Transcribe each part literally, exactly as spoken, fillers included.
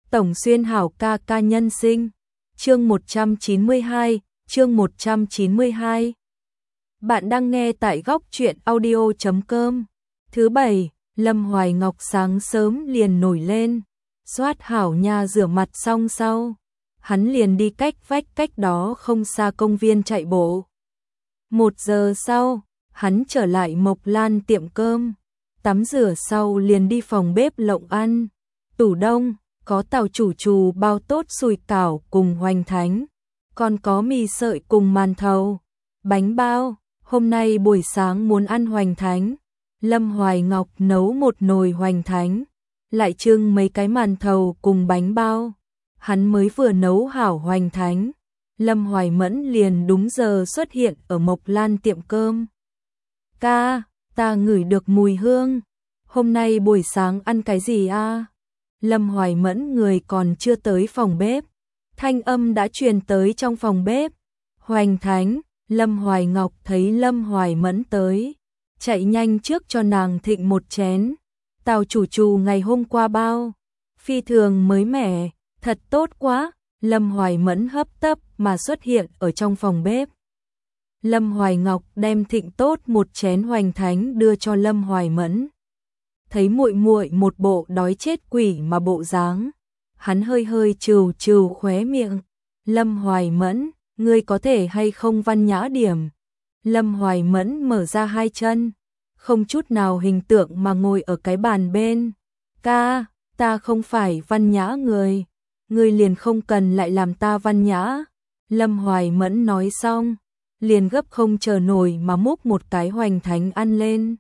Tổng Xuyên hảo ca ca nhân sinh. Chương một trăm chín mươi hai, chương một trăm chín mươi hai. Bạn đang nghe tại góc truyện audio chấm com. Thứ bảy, Lâm Hoài Ngọc sáng sớm liền nổi lên, xoát hảo nhà rửa mặt xong sau, hắn liền đi cách vách cách đó không xa công viên chạy bộ. Một giờ sau, hắn trở lại Mộc Lan tiệm cơm, tắm rửa sau liền đi phòng bếp lộng ăn. Tủ đông có tàu chủ trù bao tốt sùi cảo cùng hoành thánh, còn có mì sợi cùng màn thầu, bánh bao. Hôm nay buổi sáng muốn ăn hoành thánh, Lâm Hoài Ngọc nấu một nồi hoành thánh, lại trưng mấy cái màn thầu cùng bánh bao. Hắn mới vừa nấu hảo hoành thánh, Lâm Hoài Mẫn liền đúng giờ xuất hiện ở Mộc Lan tiệm cơm. Ca, ta ngửi được mùi hương, hôm nay buổi sáng ăn cái gì a? Lâm Hoài Mẫn người còn chưa tới phòng bếp, thanh âm đã truyền tới trong phòng bếp. Hoành thánh. Lâm Hoài Ngọc thấy Lâm Hoài Mẫn tới, chạy nhanh trước cho nàng thịnh một chén. Tào chủ trù ngày hôm qua bao, phi thường mới mẻ, thật tốt quá. Lâm Hoài Mẫn hấp tấp mà xuất hiện ở trong phòng bếp. Lâm Hoài Ngọc đem thịnh tốt một chén hoành thánh đưa cho Lâm Hoài Mẫn. Thấy muội muội một bộ đói chết quỷ mà bộ dáng, hắn hơi hơi trừ trừ khóe miệng. Lâm Hoài Mẫn, ngươi có thể hay không văn nhã điểm? Lâm Hoài Mẫn mở ra hai chân, không chút nào hình tượng mà ngồi ở cái bàn bên. Ca, ta không phải văn nhã người, ngươi liền không cần lại làm ta văn nhã. Lâm Hoài Mẫn nói xong, liền gấp không chờ nổi mà múc một cái hoành thánh ăn lên.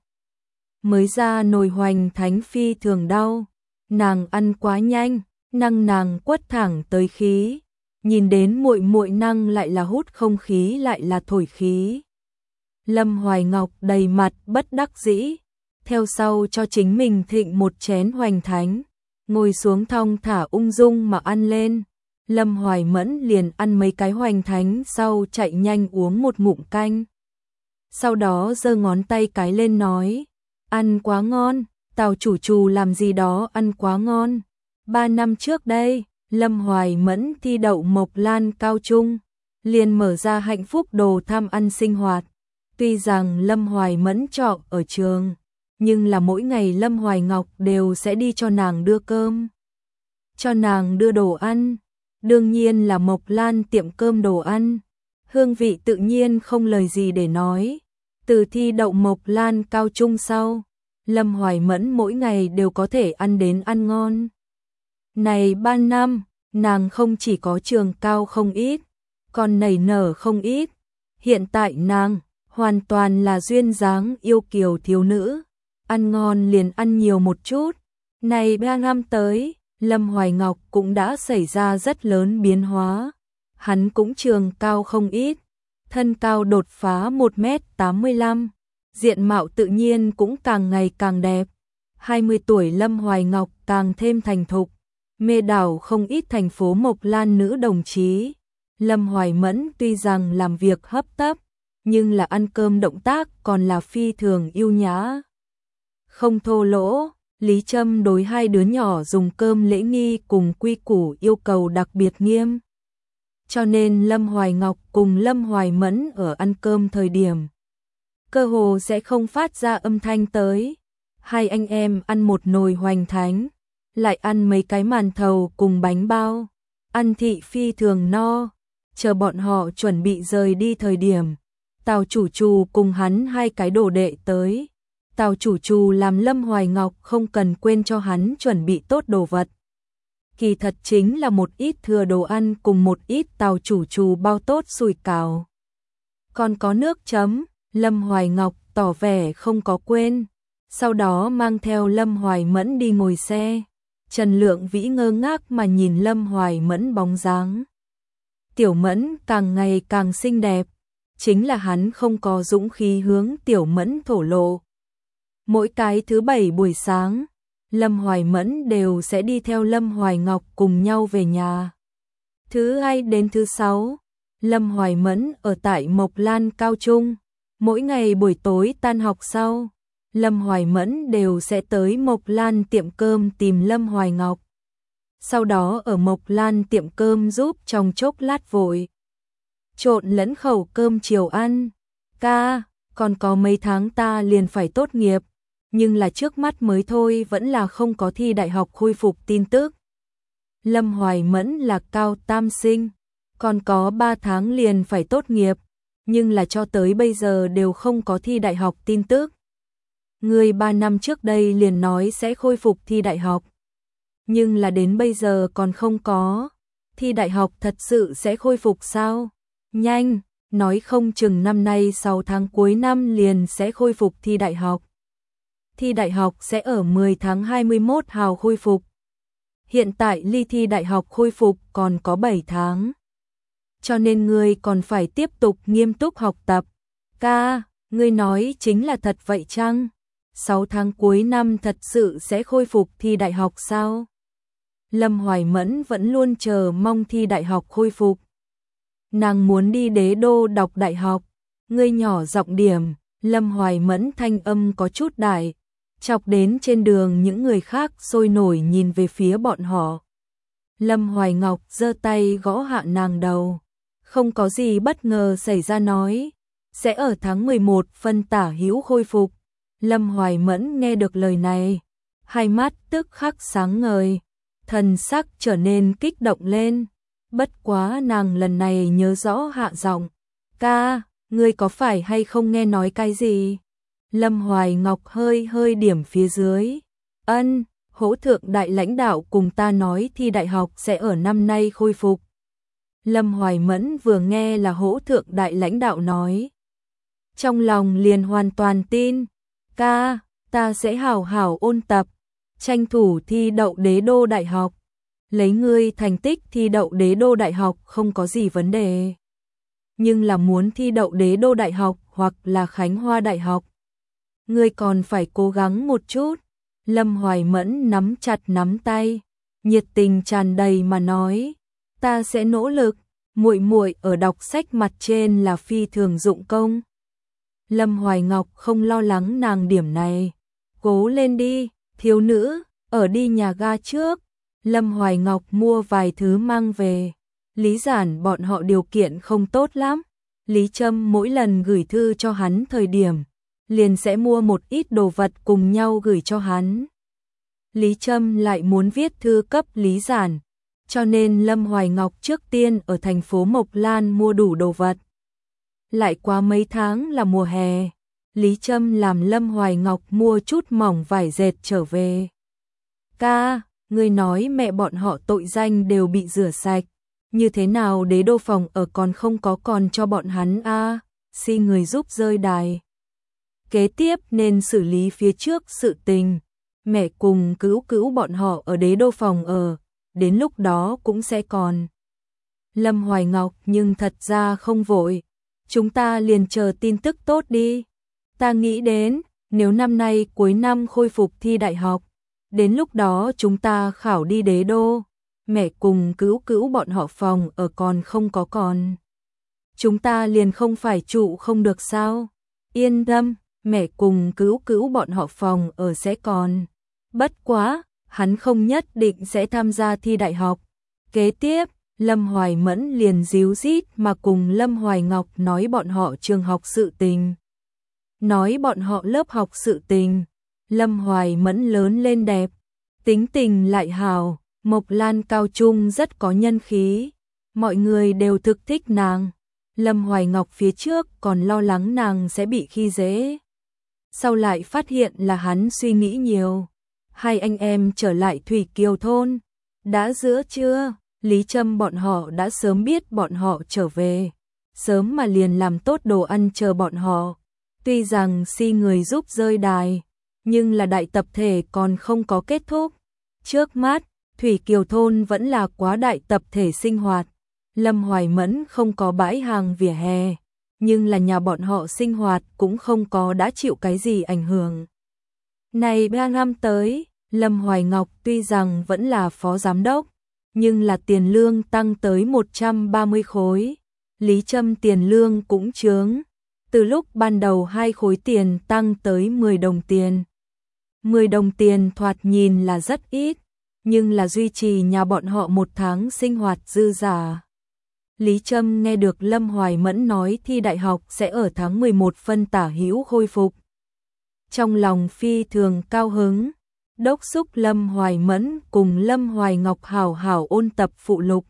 Mới ra nồi hoành thánh phi thường đau, nàng ăn quá nhanh, năng nàng quất thẳng tới khí. Nhìn đến muội muội năng lại là hút không khí lại là thổi khí. Lâm Hoài Ngọc đầy mặt bất đắc dĩ, theo sau cho chính mình thịnh một chén hoành thánh, ngồi xuống thong thả ung dung mà ăn lên. Lâm Hoài Mẫn liền ăn mấy cái hoành thánh sau chạy nhanh uống một ngụm canh. Sau đó giơ ngón tay cái lên nói, ăn quá ngon, Tào chủ trù làm gì đó ăn quá ngon. Ba năm trước đây, Lâm Hoài Mẫn thi đậu Mộc Lan cao trung, liền mở ra hạnh phúc đồ tham ăn sinh hoạt. Tuy rằng Lâm Hoài Mẫn trọ ở trường, nhưng là mỗi ngày Lâm Hoài Ngọc đều sẽ đi cho nàng đưa cơm, cho nàng đưa đồ ăn. Đương nhiên là Mộc Lan tiệm cơm đồ ăn, hương vị tự nhiên không lời gì để nói. Từ thi đậu Mộc Lan cao trung sau, Lâm Hoài Mẫn mỗi ngày đều có thể ăn đến ăn ngon. Này ba năm, nàng không chỉ có trường cao không ít, còn nảy nở không ít. Hiện tại nàng hoàn toàn là duyên dáng yêu kiều thiếu nữ, ăn ngon liền ăn nhiều một chút. Này ba năm tới, Lâm Hoài Ngọc cũng đã xảy ra rất lớn biến hóa. Hắn cũng trường cao không ít, thân cao đột phá một mét tám mươi lăm, diện mạo tự nhiên cũng càng ngày càng đẹp. hai mươi tuổi Lâm Hoài Ngọc càng thêm thành thục, mê đảo không ít thành phố Mộc Lan nữ đồng chí. Lâm Hoài Mẫn tuy rằng làm việc hấp tấp, nhưng là ăn cơm động tác còn là phi thường yêu nhã, không thô lỗ. Lý Trâm đối hai đứa nhỏ dùng cơm lễ nghi cùng quy củ yêu cầu đặc biệt nghiêm. Cho nên Lâm Hoài Ngọc cùng Lâm Hoài Mẫn ở ăn cơm thời điểm, cơ hồ sẽ không phát ra âm thanh tới. Hai anh em ăn một nồi hoành thánh, lại ăn mấy cái màn thầu cùng bánh bao, ăn thị phi thường no. Chờ bọn họ chuẩn bị rời đi thời điểm, Tào chủ trù cùng hắn hai cái đồ đệ tới. Tào chủ trù làm Lâm Hoài Ngọc không cần quên cho hắn chuẩn bị tốt đồ vật. Kỳ thật chính là một ít thừa đồ ăn cùng một ít Tào chủ trù bao tốt sùi cảo. Còn có nước chấm, Lâm Hoài Ngọc tỏ vẻ không có quên. Sau đó mang theo Lâm Hoài Mẫn đi ngồi xe. Trần Lượng Vĩ ngơ ngác mà nhìn Lâm Hoài Mẫn bóng dáng. Tiểu Mẫn càng ngày càng xinh đẹp, chính là hắn không có dũng khí hướng Tiểu Mẫn thổ lộ. Mỗi cái thứ bảy buổi sáng, Lâm Hoài Mẫn đều sẽ đi theo Lâm Hoài Ngọc cùng nhau về nhà. Thứ hai đến thứ sáu, Lâm Hoài Mẫn ở tại Mộc Lan cao trung. Mỗi ngày buổi tối tan học sau, Lâm Hoài Mẫn đều sẽ tới Mộc Lan tiệm cơm tìm Lâm Hoài Ngọc. sau đó ở Mộc Lan tiệm cơm giúp trong chốc lát vội trộn lẫn khẩu cơm chiều ăn. Ca, còn có mấy tháng ta liền phải tốt nghiệp, nhưng là trước mắt mới thôi, vẫn là không có thi đại học khôi phục tin tức. Lâm Hoài Mẫn là cao tam sinh, còn có ba tháng liền phải tốt nghiệp, nhưng là cho tới bây giờ đều không có thi đại học tin tức. Người ba năm trước đây liền nói sẽ khôi phục thi đại học, nhưng là đến bây giờ còn không có. Thi đại học thật sự sẽ khôi phục sao? Nhanh, nói không chừng năm nay sáu tháng cuối năm liền sẽ khôi phục thi đại học. Thi đại học sẽ ở mười tháng hai mươi mốt hào khôi phục. Hiện tại ly thi đại học khôi phục còn có bảy tháng. Cho nên ngươi còn phải tiếp tục nghiêm túc học tập. Ca, ngươi nói chính là thật vậy chăng? sáu tháng cuối năm thật sự sẽ khôi phục thi đại học sao? Lâm Hoài Mẫn vẫn luôn chờ mong thi đại học khôi phục. Nàng muốn đi đế đô đọc đại học. Ngươi nhỏ giọng điểm, Lâm Hoài Mẫn thanh âm có chút đại, chọc đến trên đường những người khác sôi nổi nhìn về phía bọn họ. Lâm Hoài Ngọc giơ tay gõ hạ nàng đầu. Không có gì bất ngờ xảy ra nói, sẽ ở tháng mười một phân tả hữu khôi phục. Lâm Hoài Mẫn nghe được lời này, hai mắt tức khắc sáng ngời, thần sắc trở nên kích động lên. Bất quá nàng lần này nhớ rõ hạ giọng. Ca, ngươi có phải hay không nghe nói cái gì? Lâm Hoài Ngọc hơi hơi điểm phía dưới. Ân, hỗ thượng đại lãnh đạo cùng ta nói thi đại học sẽ ở năm nay khôi phục. Lâm Hoài Mẫn vừa nghe là hỗ thượng đại lãnh đạo nói, trong lòng liền hoàn toàn tin. Ca, ta sẽ hảo hảo ôn tập, tranh thủ thi đậu đế đô đại học. Lấy ngươi thành tích thi đậu đế đô đại học không có gì vấn đề. Nhưng là muốn thi đậu đế đô đại học hoặc là Khánh Hoa đại học, ngươi còn phải cố gắng một chút. Lâm Hoài Mẫn nắm chặt nắm tay, nhiệt tình tràn đầy mà nói, ta sẽ nỗ lực, muội muội ở đọc sách mặt trên là phi thường dụng công. Lâm Hoài Ngọc không lo lắng nàng điểm này, cố lên đi, thiếu nữ, ở đi nhà ga trước. Lâm Hoài Ngọc mua vài thứ mang về. Lý Giản bọn họ điều kiện không tốt lắm. Lý Trâm mỗi lần gửi thư cho hắn thời điểm, liền sẽ mua một ít đồ vật cùng nhau gửi cho hắn. Lý Trâm lại muốn viết thư cấp Lý Giản, cho nên Lâm Hoài Ngọc trước tiên ở thành phố Mộc Lan mua đủ đồ vật. Lại qua mấy tháng là mùa hè, Lý Trâm làm Lâm Hoài Ngọc mua chút mỏng vải dệt trở về. Ca, ngươi nói mẹ bọn họ tội danh đều bị rửa sạch, như thế nào đế đô phòng ở còn không có còn cho bọn hắn a? À, xin người giúp rơi đài. Kế tiếp nên xử lý phía trước sự tình, mẹ cùng cứu cứu bọn họ ở đế đô phòng ở, đến lúc đó cũng sẽ còn. Lâm Hoài Ngọc nhưng thật ra không vội, chúng ta liền chờ tin tức tốt đi. Ta nghĩ đến, nếu năm nay cuối năm khôi phục thi đại học, đến lúc đó chúng ta khảo đi đế đô, mẹ cùng cứu cứu bọn họ phòng ở còn không có còn. Chúng ta liền không phải trụ không được sao? Yên tâm, mẹ cùng cứu cứu bọn họ phòng ở sẽ còn. Bất quá, hắn không nhất định sẽ tham gia thi đại học. Kế tiếp, Lâm Hoài Mẫn liền díu dít mà cùng Lâm Hoài Ngọc nói bọn họ trường học sự tình. Nói bọn họ lớp học sự tình. Lâm Hoài Mẫn lớn lên đẹp, tính tình lại hào, Mộc Lan cao trung rất có nhân khí, mọi người đều thực thích nàng. Lâm Hoài Ngọc phía trước còn lo lắng nàng sẽ bị khi dễ, sau lại phát hiện là hắn suy nghĩ nhiều. Hai anh em trở lại Thủy Kiều thôn, đã giữa trưa, Lý Trâm bọn họ đã sớm biết bọn họ trở về, sớm mà liền làm tốt đồ ăn chờ bọn họ. Tuy rằng si người giúp rơi đài, nhưng là đại tập thể còn không có kết thúc. Trước mắt, Thủy Kiều thôn vẫn là quá đại tập thể sinh hoạt. Lâm Hoài Mẫn không có bãi hàng vỉa hè, nhưng là nhà bọn họ sinh hoạt cũng không có đã chịu cái gì ảnh hưởng. Này ba năm tới, Lâm Hoài Ngọc tuy rằng vẫn là phó giám đốc, nhưng là tiền lương tăng tới một trăm ba mươi khối. Lý Trâm tiền lương cũng chướng, từ lúc ban đầu hai khối tiền tăng tới mười đồng tiền. mười đồng tiền thoạt nhìn là rất ít, nhưng là duy trì nhà bọn họ một tháng sinh hoạt dư giả. Lý Trâm nghe được Lâm Hoài Mẫn nói thi đại học sẽ ở tháng mười một phân tả hữu khôi phục. Trong lòng phi thường cao hứng, đốc xúc Lâm Hoài Mẫn cùng Lâm Hoài Ngọc hảo hảo ôn tập phụ lục.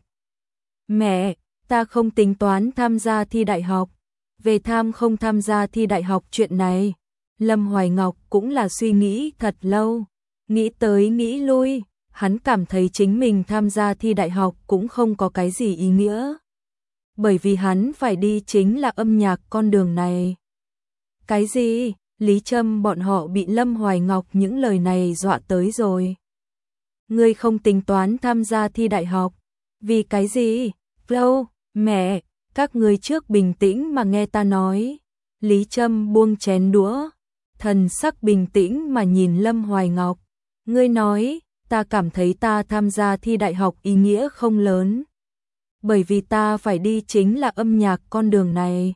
Mẹ, ta không tính toán tham gia thi đại học. Về tham không tham gia thi đại học chuyện này, Lâm Hoài Ngọc cũng là suy nghĩ thật lâu. Nghĩ tới nghĩ lui, hắn cảm thấy chính mình tham gia thi đại học cũng không có cái gì ý nghĩa. Bởi vì hắn phải đi chính là âm nhạc con đường này. Cái gì? Lý Trâm bọn họ bị Lâm Hoài Ngọc những lời này dọa tới rồi. Ngươi không tính toán tham gia thi đại học. Vì cái gì? Lâu, mẹ, các ngươi trước bình tĩnh mà nghe ta nói. Lý Trâm buông chén đũa, thần sắc bình tĩnh mà nhìn Lâm Hoài Ngọc. Ngươi nói, ta cảm thấy ta tham gia thi đại học ý nghĩa không lớn. Bởi vì ta phải đi chính là âm nhạc con đường này.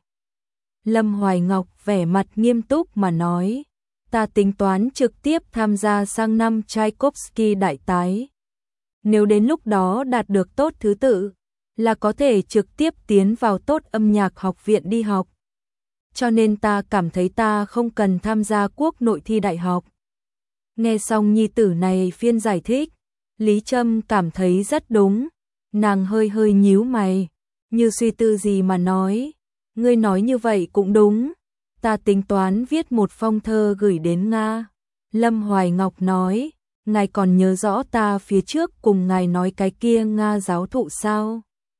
Lâm Hoài Ngọc vẻ mặt nghiêm túc mà nói, ta tính toán trực tiếp tham gia sang năm Tchaikovsky đại tái. Nếu đến lúc đó đạt được tốt thứ tự, là có thể trực tiếp tiến vào tốt âm nhạc học viện đi học. Cho nên ta cảm thấy ta không cần tham gia quốc nội thi đại học. Nghe xong nhi tử này phiên giải thích, Lý Trâm cảm thấy rất đúng. Nàng hơi hơi nhíu mày, như suy tư gì mà nói, ngươi nói như vậy cũng đúng, ta tính toán viết một phong thơ gửi đến Nga. Lâm Hoài Ngọc nói, ngài còn nhớ rõ ta phía trước cùng ngài nói cái kia Nga giáo thụ sao?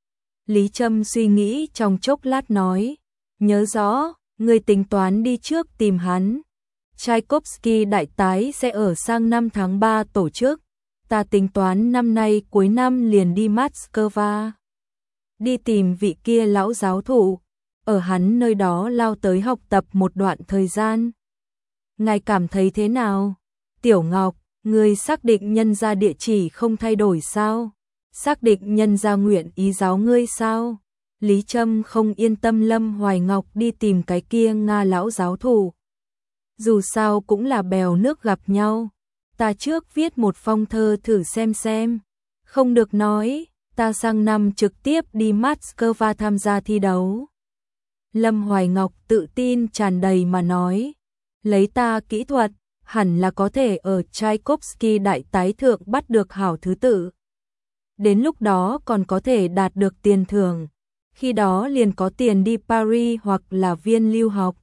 Lý Trâm suy nghĩ trong chốc lát nói, nhớ rõ, ngươi tính toán đi trước tìm hắn. Tchaikovsky đại tái sẽ ở sang năm tháng ba tổ chức. Ta tính toán năm nay cuối năm liền đi Moscow. Đi tìm vị kia lão giáo thụ, ở hắn nơi đó lao tới học tập một đoạn thời gian. Ngài cảm thấy thế nào? Tiểu Ngọc, ngươi xác định nhân gia địa chỉ không thay đổi sao? Xác định nhân gia nguyện ý giáo ngươi sao? Lý Trâm không yên tâm Lâm Hoài Ngọc đi tìm cái kia Nga lão giáo thụ. Dù sao cũng là bèo nước gặp nhau. Ta trước viết một phong thơ thử xem xem. Không được nói, ta sang năm trực tiếp đi Moscow tham gia thi đấu. Lâm Hoài Ngọc tự tin tràn đầy mà nói, lấy ta kỹ thuật, hẳn là có thể ở Tchaikovsky đại tái thượng bắt được hảo thứ tự. Đến lúc đó còn có thể đạt được tiền thưởng, khi đó liền có tiền đi Paris hoặc là Viên lưu học.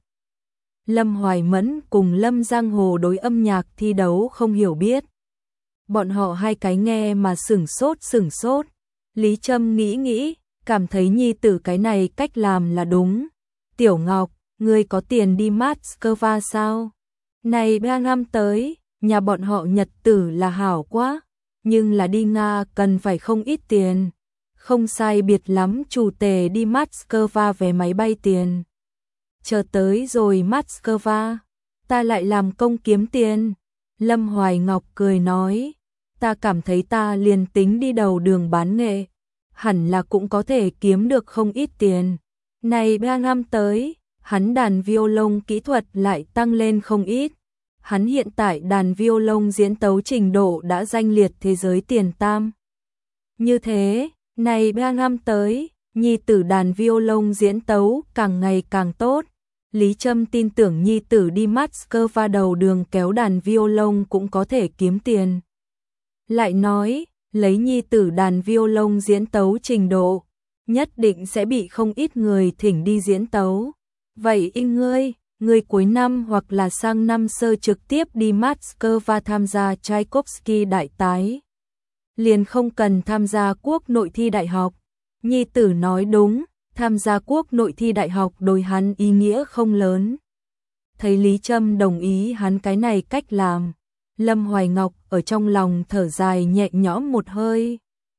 Lâm Hoài Mẫn cùng Lâm Giang Hồ đối âm nhạc thi đấu không hiểu biết. Bọn họ hai cái nghe mà sửng sốt sửng sốt. Lý Trâm nghĩ nghĩ, cảm thấy nhi tử cái này cách làm là đúng. Tiểu Ngọc, ngươi có tiền đi Moscow sao? Này ba năm tới, nhà bọn họ nhật tử là hảo quá, nhưng là đi Nga cần phải không ít tiền. Không sai biệt lắm chủ tề đi Moscow vé máy bay tiền. Chờ tới rồi Moscow, ta lại làm công kiếm tiền. Lâm Hoài Ngọc cười nói, ta cảm thấy ta liền tính đi đầu đường bán nghệ, hẳn là cũng có thể kiếm được không ít tiền. Này ba năm tới, hắn đàn violon kỹ thuật lại tăng lên không ít. Hắn hiện tại đàn violon diễn tấu trình độ đã danh liệt thế giới tiền tam. Như thế, này ba năm tới, nhi tử đàn violon diễn tấu càng ngày càng tốt. Lý Trâm tin tưởng nhi tử đi Moscow đầu đường kéo đàn violon cũng có thể kiếm tiền. Lại nói, lấy nhi tử đàn violon diễn tấu trình độ, nhất định sẽ bị không ít người thỉnh đi diễn tấu. Vậy in ngươi, ngươi cuối năm hoặc là sang năm sơ trực tiếp đi Moscow tham gia Tchaikovsky đại tái. Liền không cần tham gia quốc nội thi đại học. Nhi tử nói đúng, tham gia quốc nội thi đại học đối hắn ý nghĩa không lớn. Thấy Lý Trâm đồng ý hắn cái này cách làm, Lâm Hoài Ngọc ở trong lòng thở dài nhẹ nhõm một hơi.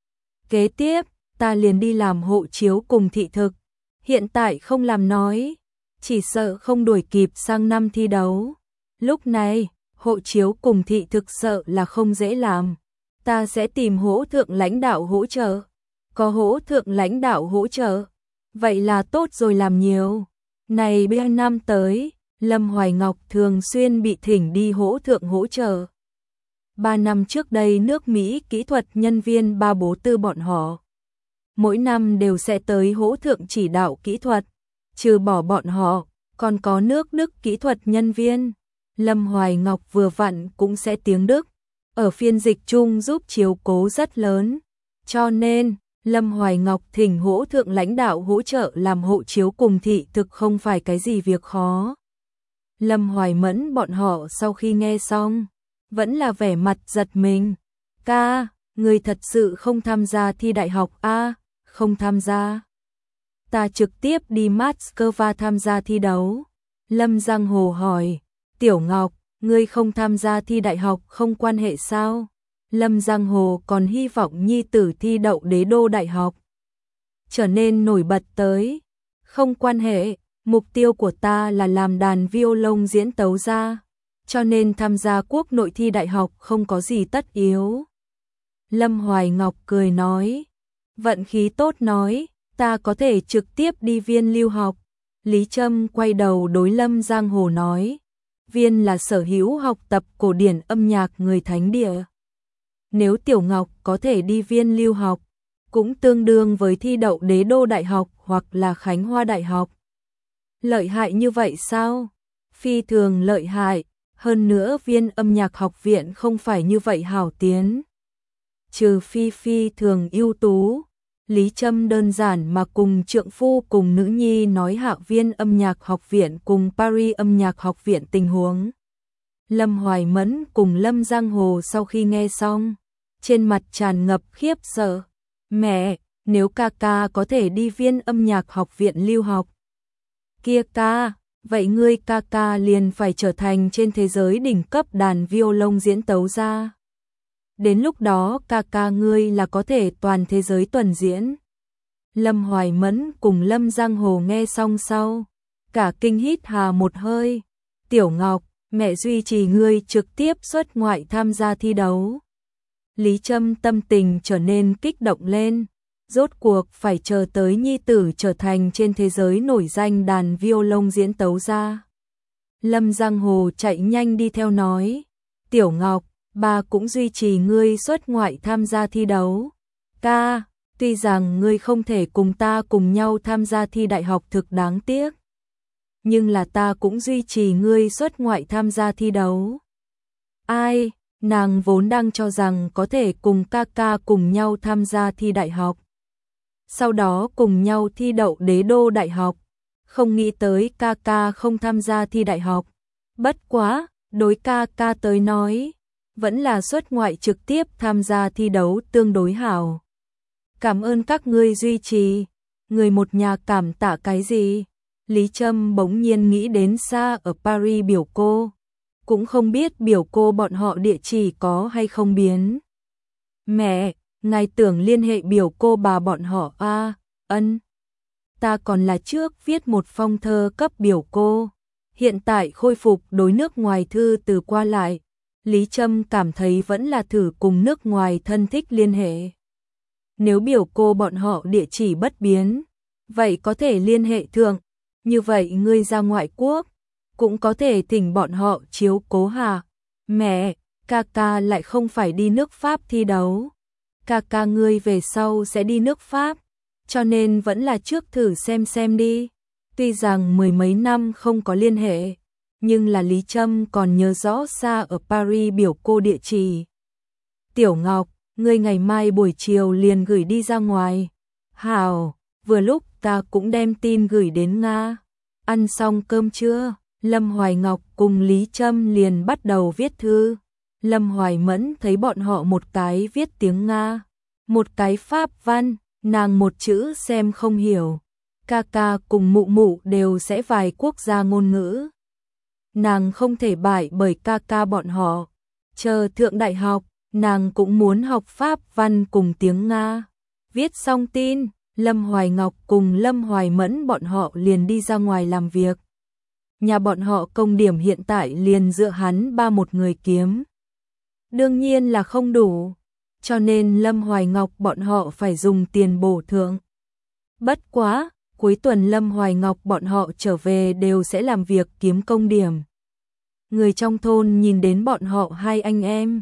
Kế tiếp, ta liền đi làm hộ chiếu cùng thị thực. Hiện tại không làm nói, chỉ sợ không đuổi kịp sang năm thi đấu. Lúc này, hộ chiếu cùng thị thực sợ là không dễ làm. Ta sẽ tìm hỗ thượng lãnh đạo hỗ trợ. Có hỗ thượng lãnh đạo hỗ trợ, vậy là tốt rồi làm nhiều. Này ba năm tới, Lâm Hoài Ngọc thường xuyên bị thỉnh đi hỗ thượng hỗ trợ. Ba năm trước đây nước Mỹ kỹ thuật nhân viên ba bố tư bọn họ mỗi năm đều sẽ tới hỗ thượng chỉ đạo kỹ thuật, trừ bỏ bọn họ, còn có nước Đức kỹ thuật nhân viên. Lâm Hoài Ngọc vừa vặn cũng sẽ tiếng Đức, ở phiên dịch chung giúp chiếu cố rất lớn. Cho nên, Lâm Hoài Ngọc thỉnh hỗ thượng lãnh đạo hỗ trợ làm hộ chiếu cùng thị thực không phải cái gì việc khó. Lâm Hoài Mẫn bọn họ sau khi nghe xong, vẫn là vẻ mặt giật mình. Ca, người thật sự không tham gia thi đại học a? Không tham gia. Ta trực tiếp đi Moscow tham gia thi đấu. Lâm Giang Hồ hỏi, Tiểu Ngọc, ngươi không tham gia thi đại học không quan hệ sao? Lâm Giang Hồ còn hy vọng nhi tử thi đậu đế đô đại học, trở nên nổi bật tới. Không quan hệ, mục tiêu của ta là làm đàn violon diễn tấu ra, cho nên tham gia quốc nội thi đại học không có gì tất yếu. Lâm Hoài Ngọc cười nói, vận khí tốt nói, ta có thể trực tiếp đi Viên lưu học. Lý Trâm quay đầu đối Lâm Giang Hồ nói, Viên là sở hữu học tập cổ điển âm nhạc người thánh địa. Nếu Tiểu Ngọc có thể đi Viên lưu học, cũng tương đương với thi đậu đế đô đại học hoặc là Khánh Hoa đại học. Lợi hại như vậy sao? Phi thường lợi hại, hơn nữa Viên âm nhạc học viện không phải như vậy hảo tiến. Trừ phi phi thường ưu tú. Lý Trâm đơn giản mà cùng trượng phu cùng nữ nhi nói hạ Viên âm nhạc học viện cùng Paris âm nhạc học viện tình huống. Lâm Hoài Mẫn cùng Lâm Giang Hồ sau khi nghe xong, trên mặt tràn ngập khiếp sợ. Mẹ, nếu ca ca có thể đi Viên âm nhạc học viện lưu học. Kia ca, vậy ngươi ca ca liền phải trở thành trên thế giới đỉnh cấp đàn violon diễn tấu ra. Đến lúc đó ca ca ngươi là có thể toàn thế giới tuần diễn. Lâm Hoài Mẫn cùng Lâm Giang Hồ nghe xong sau, cả kinh hít hà một hơi. Tiểu Ngọc, mẹ duy trì ngươi trực tiếp xuất ngoại tham gia thi đấu. Lý Trâm tâm tình trở nên kích động lên, rốt cuộc phải chờ tới nhi tử trở thành trên thế giới nổi danh đàn violon diễn tấu ra. Lâm Giang Hồ chạy nhanh đi theo nói, Tiểu Ngọc, bà cũng duy trì ngươi xuất ngoại tham gia thi đấu. Ca, tuy rằng ngươi không thể cùng ta cùng nhau tham gia thi đại học thực đáng tiếc, nhưng là ta cũng duy trì ngươi xuất ngoại tham gia thi đấu. Ai, nàng vốn đang cho rằng có thể cùng ca ca cùng nhau tham gia thi đại học, sau đó cùng nhau thi đậu đế đô đại học, không nghĩ tới ca ca không tham gia thi đại học. Bất quá, đối ca ca tới nói, vẫn là xuất ngoại trực tiếp tham gia thi đấu tương đối hảo. Cảm ơn các ngươi duy trì, người một nhà cảm tạ cái gì? Lý Trâm bỗng nhiên nghĩ đến xa ở Paris biểu cô, cũng không biết biểu cô bọn họ địa chỉ có hay không biến. Mẹ, ngài tưởng liên hệ biểu cô bà bọn họ a? À, ân. Ta còn là trước viết một phong thơ cấp biểu cô, hiện tại khôi phục đối nước ngoài thư từ qua lại. Lý Trâm cảm thấy vẫn là thử cùng nước ngoài thân thích liên hệ. Nếu biểu cô bọn họ địa chỉ bất biến, vậy có thể liên hệ thượng. Như vậy ngươi ra ngoại quốc, cũng có thể thỉnh bọn họ chiếu cố hà. Mẹ, ca ca lại không phải đi nước Pháp thi đấu. Ca ca ngươi về sau sẽ đi nước Pháp, cho nên vẫn là trước thử xem xem đi. Tuy rằng mười mấy năm không có liên hệ, nhưng là Lý Trâm còn nhớ rõ xa ở Paris biểu cô địa chỉ. Tiểu Ngọc, ngươi ngày mai buổi chiều liền gửi đi ra ngoài. Hảo, vừa lúc ta cũng đem tin gửi đến Nga. Ăn xong cơm trưa, Lâm Hoài Ngọc cùng Lý Trâm liền bắt đầu viết thư. Lâm Hoài Mẫn thấy bọn họ một cái viết tiếng Nga, một cái Pháp văn, nàng một chữ xem không hiểu. Ca ca cùng mụ mụ đều sẽ vài quốc gia ngôn ngữ. Nàng không thể bại bởi ca ca bọn họ. Chờ thượng đại học, nàng cũng muốn học Pháp văn cùng tiếng Nga. Viết xong tin, Lâm Hoài Ngọc cùng Lâm Hoài Mẫn bọn họ liền đi ra ngoài làm việc. Nhà bọn họ công điểm hiện tại liền dựa hắn ba một người kiếm. Đương nhiên là không đủ, cho nên Lâm Hoài Ngọc bọn họ phải dùng tiền bổ thượng. Bất quá, cuối tuần Lâm Hoài Ngọc bọn họ trở về đều sẽ làm việc kiếm công điểm. Người trong thôn nhìn đến bọn họ hai anh em,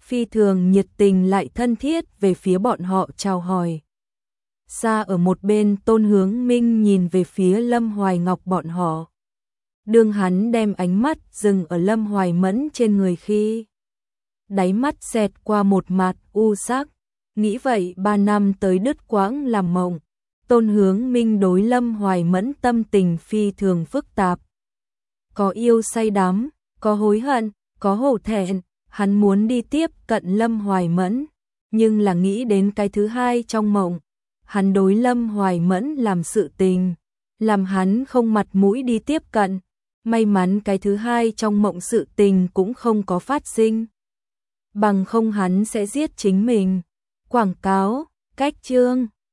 phi thường nhiệt tình lại thân thiết về phía bọn họ chào hỏi. Xa ở một bên Tôn Hướng Minh nhìn về phía Lâm Hoài Ngọc bọn họ. Đương hắn đem ánh mắt dừng ở Lâm Hoài Mẫn trên người khi đáy mắt xẹt qua một mặt u sắc, nghĩ vậy ba năm tới đứt quãng làm mộng. Tôn Hướng Minh đối Lâm Hoài Mẫn tâm tình phi thường phức tạp. Có yêu say đắm, có hối hận, có hổ thẹn, hắn muốn đi tiếp cận Lâm Hoài Mẫn, nhưng là nghĩ đến cái thứ hai trong mộng. Hắn đối Lâm Hoài Mẫn làm sự tình, làm hắn không mặt mũi đi tiếp cận. May mắn cái thứ hai trong mộng sự tình cũng không có phát sinh. Bằng không hắn sẽ giết chính mình. Quảng cáo, cách chương